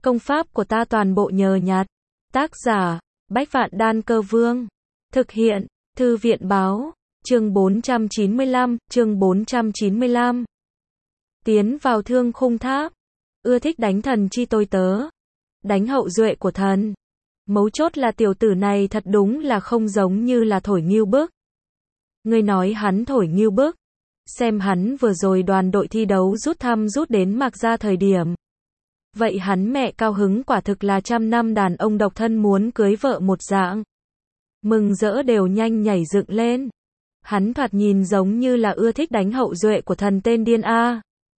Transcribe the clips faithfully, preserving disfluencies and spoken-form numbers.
Công pháp của ta toàn bộ nhờ nhặt. Tác giả, Bách Vạn Đan Cơ Vương. Thực hiện, Thư viện Báo. Chương bốn trăm chín mươi lăm, chương bốn trăm chín mươi lăm. Tiến vào Thương Khung Tháp. Ưa thích đánh thần chi tôi tớ. Đánh hậu duệ của thần. Mấu chốt là tiểu tử này thật đúng là không giống như là thổi ngưu bức. Ngươi nói hắn thổi ngưu bức. Xem hắn vừa rồi đoàn đội thi đấu rút thăm rút đến Mạc Gia thời điểm. Vậy hắn mẹ cao hứng quả thực là trăm năm đàn ông độc thân muốn cưới vợ một dạng. Mừng rỡ đều nhanh nhảy dựng lên. Hắn thoạt nhìn giống như là ưa thích đánh hậu duệ của thần tên điên A.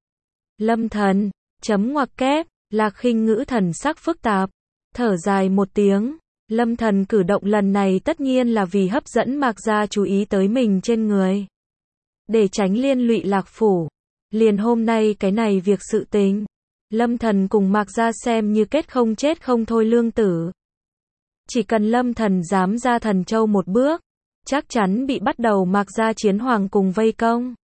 Lâm Thần, chấm ngoặc kép, Lạc Khinh ngữ thần sắc phức tạp, thở dài một tiếng. Lâm Thần cử động lần này tất nhiên là vì hấp dẫn Mạc Gia chú ý tới mình trên người. Để tránh liên lụy Lạc Phủ. Liền hôm nay cái này việc sự tình. Lâm Thần cùng Mạc Gia xem như kết không chết không thôi lương tử. Chỉ cần Lâm Thần dám ra Thần Châu một bước, chắc chắn bị bắt đầu Mạc Gia chiến hoàng cùng vây công.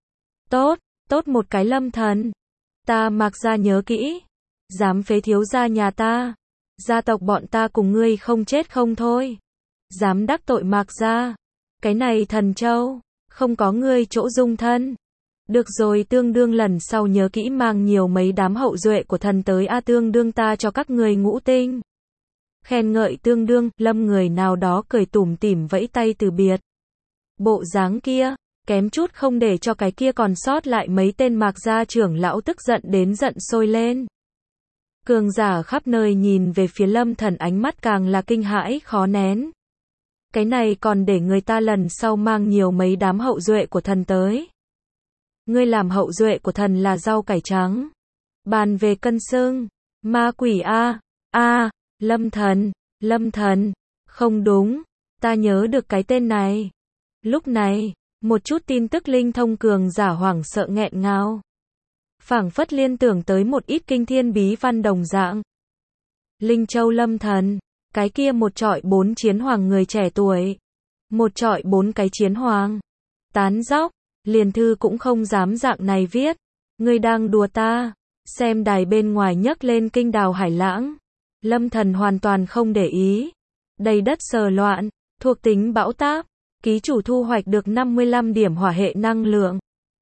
Tốt, tốt một cái Lâm Thần. Ta Mạc Gia nhớ kỹ. Dám phế thiếu gia nhà ta. Gia tộc bọn ta cùng ngươi không chết không thôi. Dám đắc tội Mạc Gia. Cái này Thần Châu, không có ngươi chỗ dung thân. Được rồi, tương đương lần sau nhớ kỹ mang nhiều mấy đám hậu duệ của thần tới a, tương đương ta cho các người ngũ tinh. Khen ngợi tương đương, Lâm người nào đó cười tủm tỉm vẫy tay từ biệt. Bộ dáng kia, kém chút không để cho cái kia còn sót lại mấy tên Mạc Gia trưởng lão tức giận đến giận sôi lên. Cường giả khắp nơi nhìn về phía Lâm Thần, ánh mắt càng là kinh hãi khó nén. Cái này còn để người ta lần sau mang nhiều mấy đám hậu duệ của thần tới. Ngươi làm hậu duệ của thần là rau cải trắng. Bàn về cân xưng. Ma quỷ a. A, Lâm Thần, Lâm Thần. Không đúng, ta nhớ được cái tên này. Lúc này, một chút tin tức linh thông cường giả hoảng sợ nghẹn ngào. Phảng phất liên tưởng tới một ít kinh thiên bí văn đồng dạng. Linh Châu Lâm Thần, cái kia một trọi bốn chiến hoàng người trẻ tuổi. Một trọi bốn cái chiến hoàng. Tán dóc. Liền thư cũng không dám dạng này viết. Ngươi đang đùa ta. Xem đài bên ngoài nhấc lên kinh đào hải lãng. Lâm Thần hoàn toàn không để ý. Đầy đất sờ loạn. Thuộc tính bão táp. Ký chủ thu hoạch được năm mươi lăm điểm hỏa hệ năng lượng.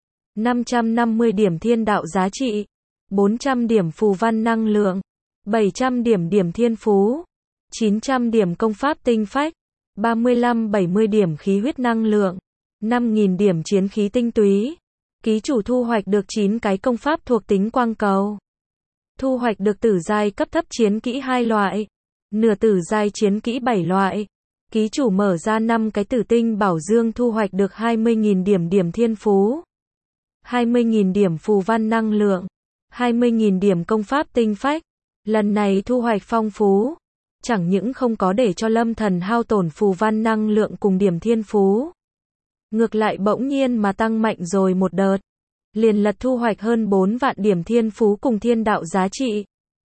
năm trăm năm mươi điểm thiên đạo giá trị. bốn trăm điểm phù văn năng lượng. bảy trăm điểm điểm thiên phú. chín trăm điểm công pháp tinh phách. ba mươi lăm bảy mươi điểm khí huyết năng lượng. năm nghìn điểm chiến khí tinh túy. Ký chủ thu hoạch được chín cái công pháp thuộc tính quang cầu. Thu hoạch được tử giai cấp thấp chiến kỹ hai loại. Nửa tử giai chiến kỹ bảy loại. Ký chủ mở ra năm cái tử tinh bảo dương, thu hoạch được hai mươi nghìn điểm điểm thiên phú. hai mươi nghìn điểm phù văn năng lượng. hai mươi nghìn điểm công pháp tinh phách. Lần này thu hoạch phong phú. Chẳng những không có để cho Lâm Thần hao tổn phù văn năng lượng cùng điểm thiên phú. Ngược lại bỗng nhiên mà tăng mạnh rồi một đợt. Liền lật thu hoạch hơn bốn vạn điểm thiên phú cùng thiên đạo giá trị.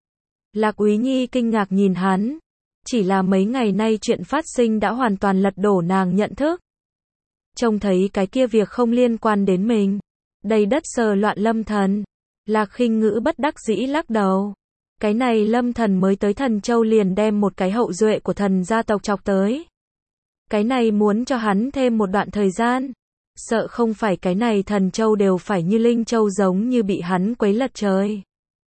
Lạc Úy Nhi kinh ngạc nhìn hắn. Chỉ là mấy ngày nay chuyện phát sinh đã hoàn toàn lật đổ nàng nhận thức. Trông thấy cái kia việc không liên quan đến mình. Đầy đất sờ loạn Lâm Thần. Lạc Khinh ngữ bất đắc dĩ lắc đầu. Cái này Lâm Thần mới tới Thần Châu liền đem một cái hậu duệ của thần gia tộc chọc tới. Cái này muốn cho hắn thêm một đoạn thời gian. Sợ không phải cái này Thần Châu đều phải như Linh Châu giống như bị hắn quấy lật trời.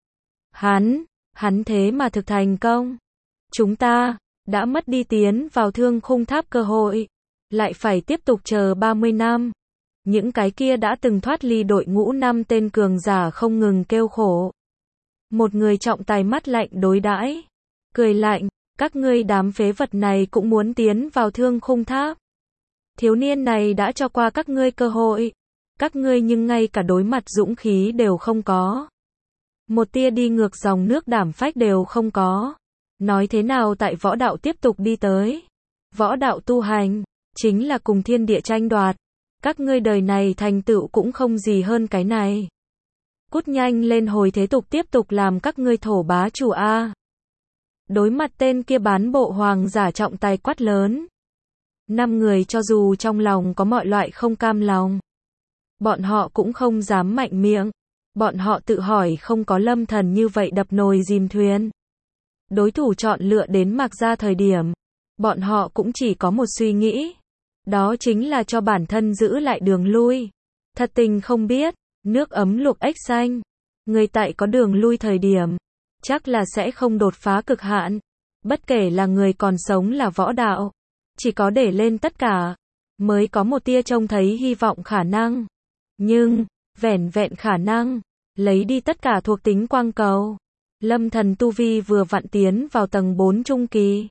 Hắn, hắn thế mà thực thành công. Chúng ta, đã mất đi tiến vào Thương Khung Tháp cơ hội. Lại phải tiếp tục chờ ba mươi năm. Những cái kia đã từng thoát ly đội ngũ năm tên cường giả không ngừng kêu khổ. Một người trọng tài mắt lạnh đối đãi. Cười lạnh. Các ngươi đám phế vật này cũng muốn tiến vào Thương Khung Tháp. Thiếu niên này đã cho qua các ngươi cơ hội. Các ngươi nhưng ngay cả đối mặt dũng khí đều không có. Một tia đi ngược dòng nước đảm phách đều không có. Nói thế nào tại võ đạo tiếp tục đi tới. Võ đạo tu hành, chính là cùng thiên địa tranh đoạt. Các ngươi đời này thành tựu cũng không gì hơn cái này. Cút nhanh lên hồi thế tục tiếp tục làm các ngươi thổ bá chủ A. Đối mặt tên kia bán bộ hoàng giả trọng tài quát lớn. Năm người cho dù trong lòng có mọi loại không cam lòng. Bọn họ cũng không dám mạnh miệng. Bọn họ tự hỏi không có Lâm Thần như vậy đập nồi dìm thuyền. Đối thủ chọn lựa đến Mạc Gia thời điểm, bọn họ cũng chỉ có một suy nghĩ. Đó chính là cho bản thân giữ lại đường lui. Thật tình không biết, nước ấm luộc ếch xanh. Người tại có đường lui thời điểm, chắc là sẽ không đột phá cực hạn. Bất kể là người còn sống là võ đạo. Chỉ có để lên tất cả, mới có một tia trông thấy hy vọng khả năng. Nhưng, vẻn vẹn khả năng, lấy đi tất cả thuộc tính quang cầu. Lâm Thần tu vi vừa vặn tiến vào tầng bốn trung kỳ.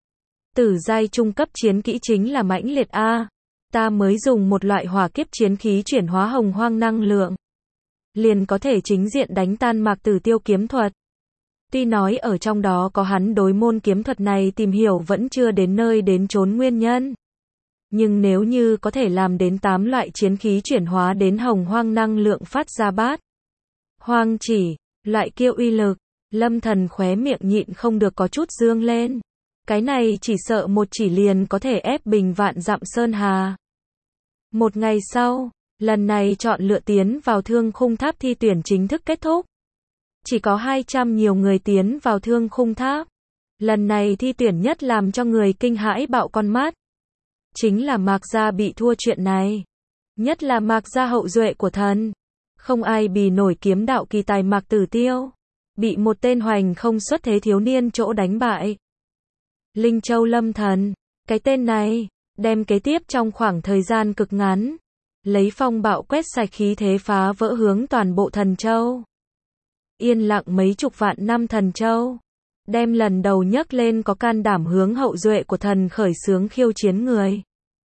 Tử giai trung cấp chiến kỹ chính là mãnh liệt A. Ta mới dùng một loại hỏa kiếp chiến khí chuyển hóa hồng hoang năng lượng. Liền có thể chính diện đánh tan Mạc Tử Tiêu kiếm thuật. Tuy nói ở trong đó có hắn đối môn kiếm thuật này tìm hiểu vẫn chưa đến nơi đến chốn nguyên nhân. Nhưng nếu như có thể làm đến tám loại chiến khí chuyển hóa đến hồng hoang năng lượng phát ra bát. Hoang chỉ, loại kia uy lực, Lâm Thần khóe miệng nhịn không được có chút dương lên. Cái này chỉ sợ một chỉ liền có thể ép bình vạn dặm sơn hà. Một ngày sau, lần này chọn lựa tiến vào thương khung tháp thi tuyển chính thức kết thúc. Chỉ có hai trăm nhiều người tiến vào thương khung tháp. Lần này thi tuyển nhất làm cho người kinh hãi bạo con mắt. Chính là Mạc Gia bị thua chuyện này. Nhất là Mạc Gia hậu duệ của thần. Không ai bì nổi kiếm đạo kỳ tài Mạc Tử Tiêu. Bị một tên hoành không xuất thế thiếu niên chỗ đánh bại. Linh Châu Lâm Thần. Cái tên này, đem kế tiếp trong khoảng thời gian cực ngắn. Lấy phong bạo quét sạch khí thế phá vỡ hướng toàn bộ Thần Châu. Yên lặng mấy chục vạn năm Thần Châu. Đem lần đầu nhấc lên có can đảm hướng hậu duệ của thần khởi xướng khiêu chiến người.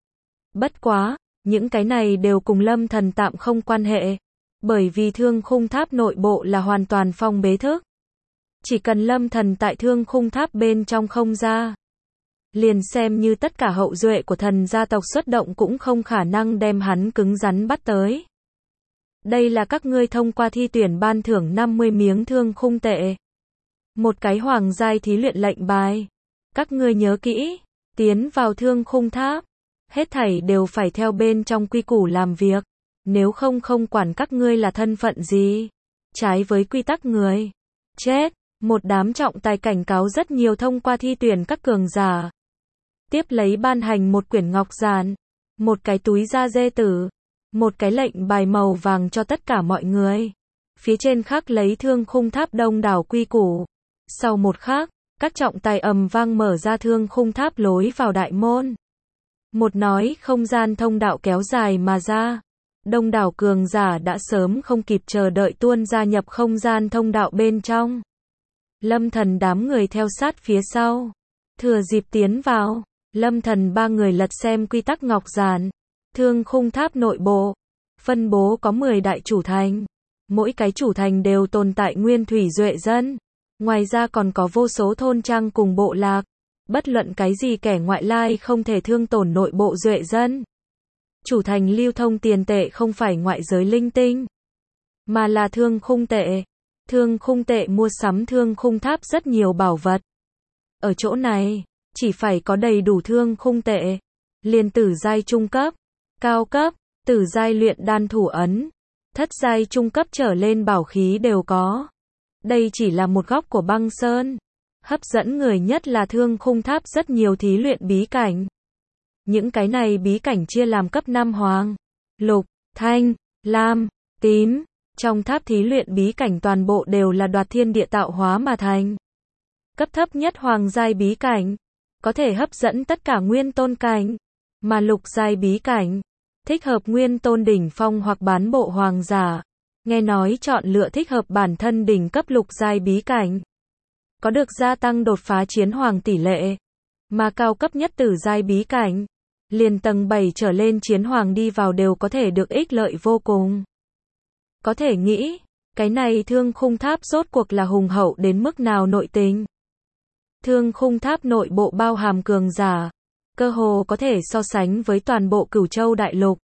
Bất quá, những cái này đều cùng Lâm Thần tạm không quan hệ. Bởi vì thương khung tháp nội bộ là hoàn toàn phong bế thức. Chỉ cần Lâm Thần tại thương khung tháp bên trong không ra. Liền xem như tất cả hậu duệ của thần gia tộc xuất động cũng không khả năng đem hắn cứng rắn bắt tới. Đây là các ngươi thông qua thi tuyển ban thưởng năm mươi miếng thương khung tệ. Một cái hoàng giai thí luyện lệnh bài. Các ngươi nhớ kỹ, tiến vào thương khung tháp. Hết thảy đều phải theo bên trong quy củ làm việc. Nếu không không quản các ngươi là thân phận gì. Trái với quy tắc người. Chết, một đám trọng tài cảnh cáo rất nhiều thông qua thi tuyển các cường giả. Tiếp lấy ban hành một quyển ngọc giản. Một cái túi da dê tử. Một cái lệnh bài màu vàng cho tất cả mọi người. Phía trên khắc lấy thương khung tháp đông đảo quy củ. Sau một khắc, các trọng tài ầm vang mở ra thương khung tháp lối vào đại môn. Một nói không gian thông đạo kéo dài mà ra. Đông đảo cường giả đã sớm không kịp chờ đợi tuôn gia nhập không gian thông đạo bên trong. Lâm Thần đám người theo sát phía sau. Thừa dịp tiến vào, Lâm Thần ba người lật xem quy tắc ngọc giản. Thương khung tháp nội bộ. Phân bố có mười đại chủ thành. Mỗi cái chủ thành đều tồn tại nguyên thủy duệ dân. Ngoài ra còn có vô số thôn trang cùng bộ lạc. Bất luận cái gì kẻ ngoại lai không thể thương tổn nội bộ duệ dân. Chủ thành lưu thông tiền tệ không phải ngoại giới linh tinh, mà là thương khung tệ. Thương khung tệ mua sắm thương khung tháp rất nhiều bảo vật. Ở chỗ này, chỉ phải có đầy đủ thương khung tệ. Liền tử giai trung cấp, cao cấp, tử giai luyện đan thủ ấn, thất giai trung cấp trở lên bảo khí đều có. Đây chỉ là một góc của băng sơn. Hấp dẫn người nhất là thương khung tháp rất nhiều thí luyện bí cảnh. Những cái này bí cảnh chia làm cấp năm hoàng, lục, thanh, lam, tím. Trong tháp thí luyện bí cảnh toàn bộ đều là đoạt thiên địa tạo hóa mà thành. Cấp thấp nhất hoàng giai bí cảnh, có thể hấp dẫn tất cả nguyên tôn cảnh. Mà lục giai bí cảnh, thích hợp nguyên tôn đỉnh phong hoặc bán bộ hoàng giả. Nghe nói chọn lựa thích hợp bản thân đỉnh cấp lục giai bí cảnh. Có được gia tăng đột phá chiến hoàng tỷ lệ. Mà cao cấp nhất tử giai bí cảnh, liền tầng bảy trở lên chiến hoàng đi vào đều có thể được ích lợi vô cùng. Có thể nghĩ, cái này thương khung tháp rốt cuộc là hùng hậu đến mức nào nội tình. Thương khung tháp nội bộ bao hàm cường giả, cơ hồ có thể so sánh với toàn bộ Cửu Châu đại lục.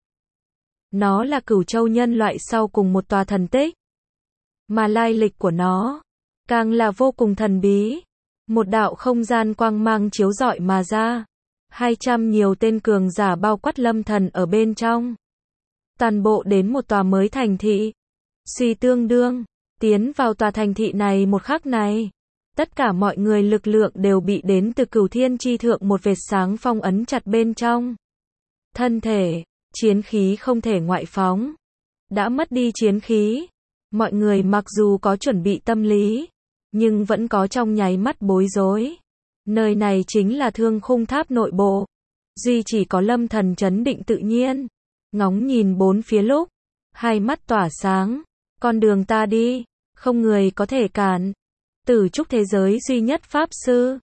Nó là Cửu Châu nhân loại sau cùng một tòa thần tích. Mà lai lịch của nó, càng là vô cùng thần bí. Một đạo không gian quang mang chiếu rọi mà ra. Hai trăm nhiều tên cường giả bao quát Lâm Thần ở bên trong. Toàn bộ đến một tòa mới thành thị. Suy tương đương, tiến vào tòa thành thị này một khắc này. Tất cả mọi người lực lượng đều bị đến từ cửu thiên chi thượng một vệt sáng phong ấn chặt bên trong. Thân thể, chiến khí không thể ngoại phóng. Đã mất đi chiến khí. Mọi người mặc dù có chuẩn bị tâm lý, nhưng vẫn có trong nháy mắt bối rối. Nơi này chính là Thương Khung Tháp nội bộ. Duy chỉ có Lâm Thần trấn định tự nhiên, ngóng nhìn bốn phía lúc, hai mắt tỏa sáng. Con đường ta đi, không người có thể cản. Tử trúc thế giới duy nhất pháp sư,